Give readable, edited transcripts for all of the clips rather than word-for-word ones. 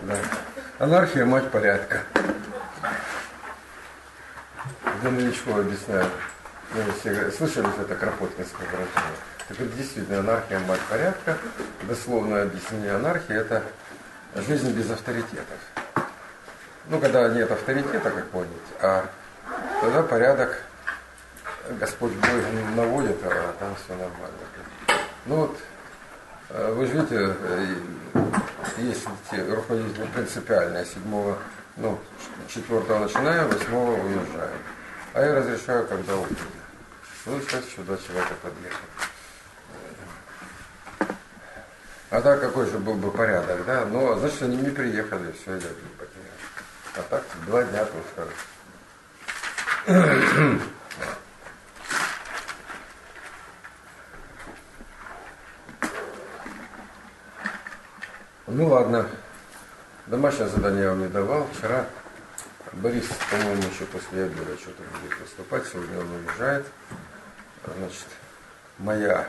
Да. Анархия – мать порядка. Для новичков объясняю. Ну, все слышали это кропоткинское выражение? Так это действительно анархия – мать порядка. Дословное объяснение анархии – это жизнь без авторитетов. Ну, когда нет авторитета какого-нибудь, а тогда порядок Господь Бог наводит, а там все нормально. Ну вот, вы же видите, есть руководители принципиальные, 4 начинаем, 8 уезжаем. А я разрешаю, когда уйдем. Ну, сейчас еще 2 человека подъехали. А так какой же был бы порядок, да? Ну, значит, они не приехали, все, я не потерял. А так 2 дня то скажу. Ну ладно, домашнее задание я вам не давал. Вчера Борис, по-моему, еще после обеда что-то будет выступать. Сегодня он уезжает. Значит, моя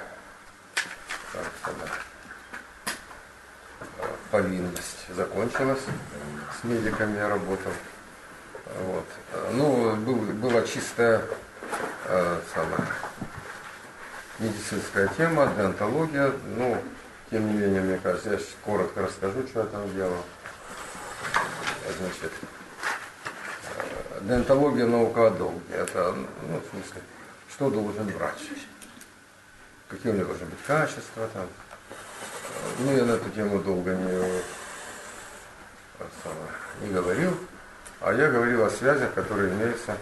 повинность закончилась. С медиками я работал. Вот. Ну, была чистая медицинская тема, деонтология. Ну, тем не менее, мне кажется, я сейчас коротко расскажу, что я там делал. Значит, деонтология, наука о долге. Это, ну, в смысле, что должен врач? Какие у него должны быть качества там. Ну, я на эту тему долго не говорил. А я говорил о связях, которые имеются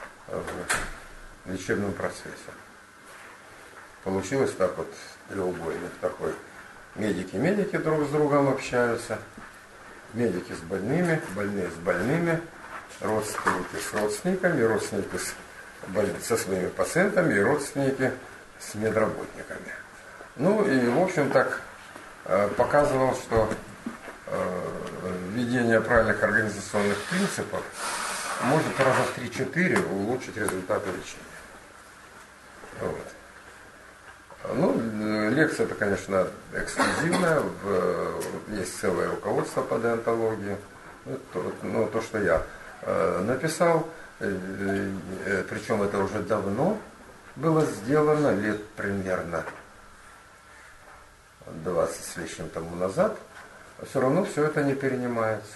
в лечебном процессе. Получилось так вот, треугольник такой. Медики друг с другом общаются, медики с больными, больные с больными, родственники с родственниками, родственники со своими пациентами и родственники с медработниками. Ну и в общем так показывал, что введение правильных организационных принципов может раза в 3-4 улучшить результаты лечения. Вот. Ну, лекция это, конечно, эксклюзивная, есть целое руководство по деонтологии. Ну, то, что я написал, причем это уже давно было сделано, лет примерно 20 с лишним тому назад, все равно все это не перенимается.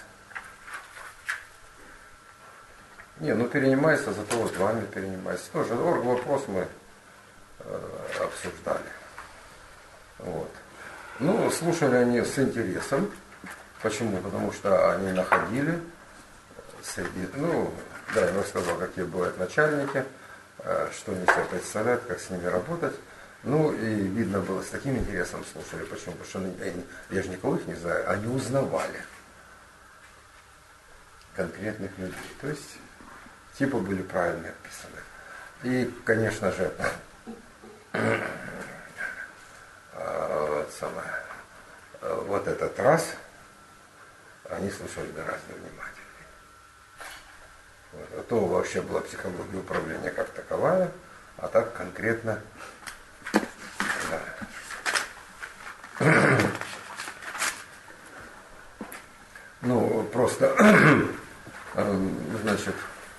Перенимается, зато вот вами перенимается. Тоже орг-вопрос мы обсуждали. Вот. Ну, слушали они с интересом. Почему? Потому что они находили среди... я рассказал, какие бывают начальники, что они себе представляют, как с ними работать. Ну, и видно было, с таким интересом слушали. Почему? Потому что я же никого их не знаю, они узнавали конкретных людей. То есть, типы были правильно описаны. И, конечно же, вот этот раз они слушали гораздо внимательнее. Вот. А то вообще была психология управления как таковая, а так конкретно. Да. Ну, просто, значит,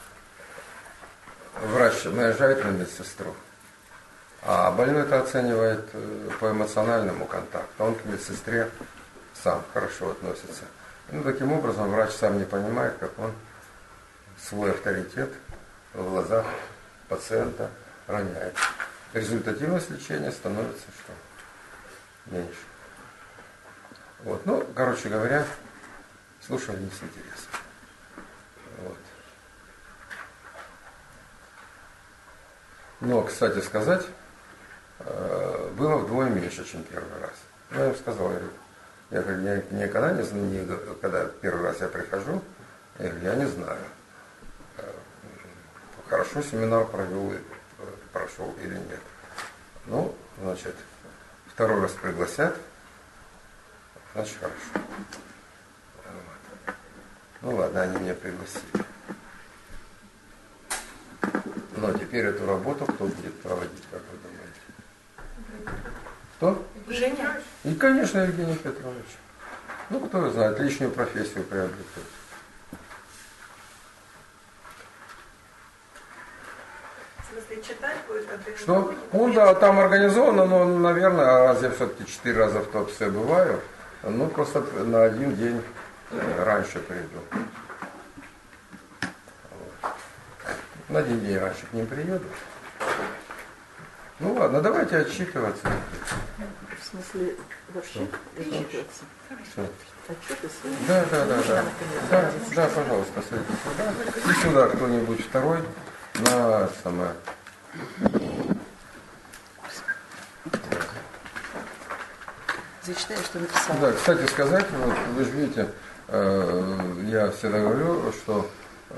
врач наезжает на медсестру, а больной это оценивает по эмоциональному контакту. Он к медсестре сам хорошо относится. Ну, таким образом, врач сам не понимает, как он свой авторитет в глазах пациента роняет. Результативность лечения становится что? Меньше. Вот. Ну, короче говоря, слушали не с интересом. Вот. Но, кстати сказать, было вдвое меньше, чем первый раз. Я им сказал, я никогда не знаю, когда первый раз я прихожу, я не знаю, хорошо семинар прошел или нет. Ну, значит, второй раз пригласят, значит, хорошо. Вот. Ну ладно, они меня пригласили. Но теперь эту работу кто будет проводить, как вы думаете? Кто? Женя. И, конечно, Евгений Петрович. Ну, кто знает, лишнюю профессию приобретет. Читать будет, что? Ну да, там организовано, но, наверное, раз я все-таки 4 раза в Туапсе бываю, ну просто на один день раньше приду. Вот. На один день раньше к ним приеду. Ну ладно, давайте отчитываться. В смысле, вообще отчитываться? Что? Отчеты свои? Да, пожалуйста, садитесь сюда. И сюда кто-нибудь второй на самое. Зачитаю, что написала. Да, кстати сказать, вот, вы же видите, я всегда говорю, что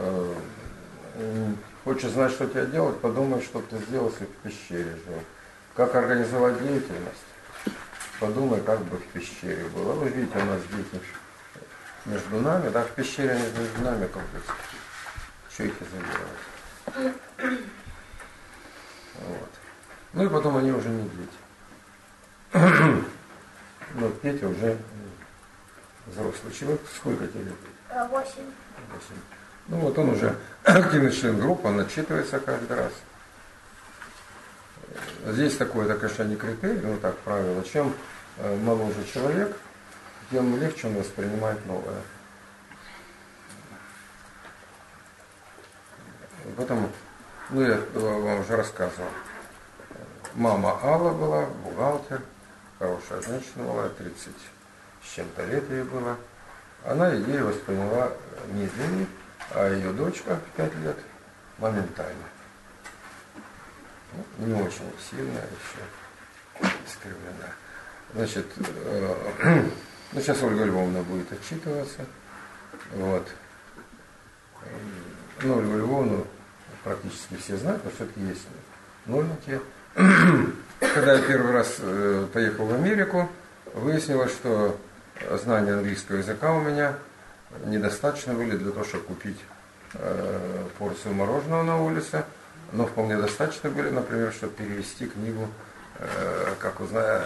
хочешь знать, что тебе делать, подумай, что ты сделал, если в пещере жил. Как организовать деятельность, подумай, как бы в пещере было. Вы видите, у нас дети между нами, да, в пещере они между нами крутятся. Что их изолировать? Вот. Ну и потом они уже не дети. Но Петя уже взрослый человек. Сколько тебе лет? 8. Ну вот он уже активный член группы, он отчитывается каждый раз. Здесь такое, это, конечно, не критерий, но так правило. Чем моложе человек, тем легче он воспринимает новое. Поэтому, ну я вам уже рассказывал. Мама Алла была, бухгалтер, хорошая женщина была, 30 с чем-то лет ей было. Она идею восприняла медленнее, а ее дочка в 5 лет моментально. Ну, не очень сильная еще, искривлена. Значит, ну, сейчас Ольга Львовна будет отчитываться. Вот. Ну, Ольгу Львовну практически все знают, но все-таки есть новенькие. Когда я первый раз поехал в Америку, выяснилось, что знания английского языка у меня недостаточно были для того, чтобы купить порцию мороженого на улице, но вполне достаточно были, например, чтобы перевести книгу, как узнаю,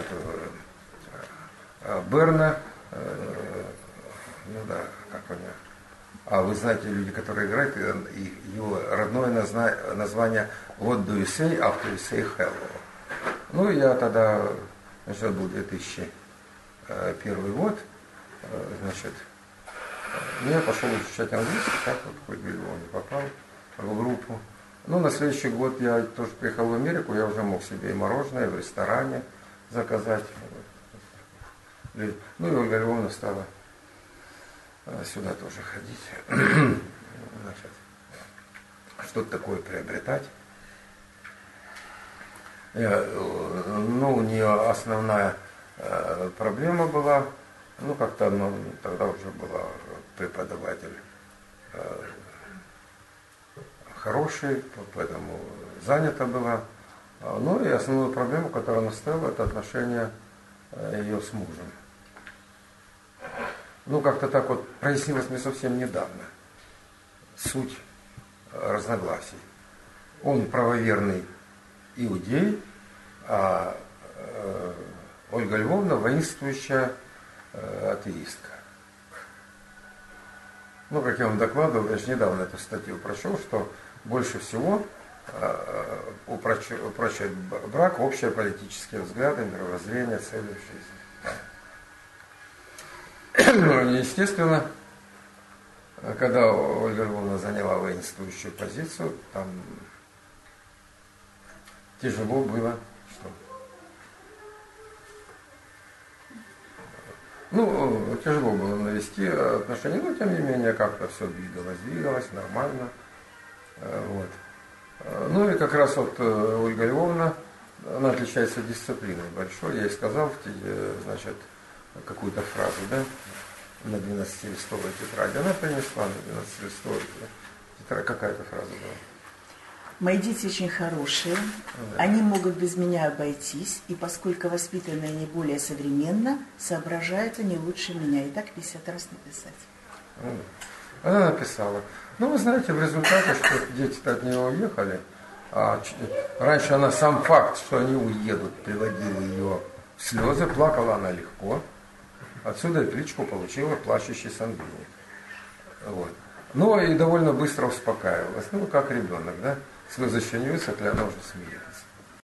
Берна, ну да, как у него. А вы знаете, люди, которые играют, его родное название What do you say after you say hello? Ну, я тогда, значит, это был 2001 год, значит, я пошел изучать английский, так вот, хоть бы его не попал в группу. Ну, на следующий год я тоже приехал в Америку, я уже мог себе и мороженое в ресторане заказать. Ну, и Ольга Львовна стала сюда тоже ходить. Значит, что-то такое приобретать. Ну, у нее основная проблема была, ну, как-то она тогда уже была преподаватель хороший, поэтому занята была. Ну, и основную проблему, которую она ставила, это отношения ее с мужем. Ну, как-то так вот прояснилось мне совсем недавно суть разногласий. Он правоверный иудей, а Ольга Львовна воинствующая атеистка. Ну, как я вам докладывал, я же недавно эту статью прочел, что больше всего упрочивает брак общие политические взгляды, мировоззрение, цели в жизни. Ну, естественно, когда Ольга Львовна заняла воинствующую позицию, там тяжело было, что? Ну, тяжело было навести отношения, но тем не менее как-то все двигалось нормально. Вот. Ну и как раз вот Ольга Львовна, она отличается дисциплиной большой. Я ей сказал, значит, какую-то фразу, да, на 12-листовой тетради. Она принесла на 12-листовой тетради. Какая-то фраза была? Мои дети очень хорошие, они могут без меня обойтись, и поскольку воспитаны они более современно, соображают они лучше меня. И так 50 раз написать. Она написала. Ну, вы знаете, в результате, что дети-то от нее уехали, а раньше она сам факт, что они уедут, приводил ее в слезы, плакала она легко. Отсюда и кличку получила плачущий сангвиник. Вот. Ну и довольно быстро успокаивалась. Ну, как ребенок, да? Слезы еще не высохли, она уже смеется.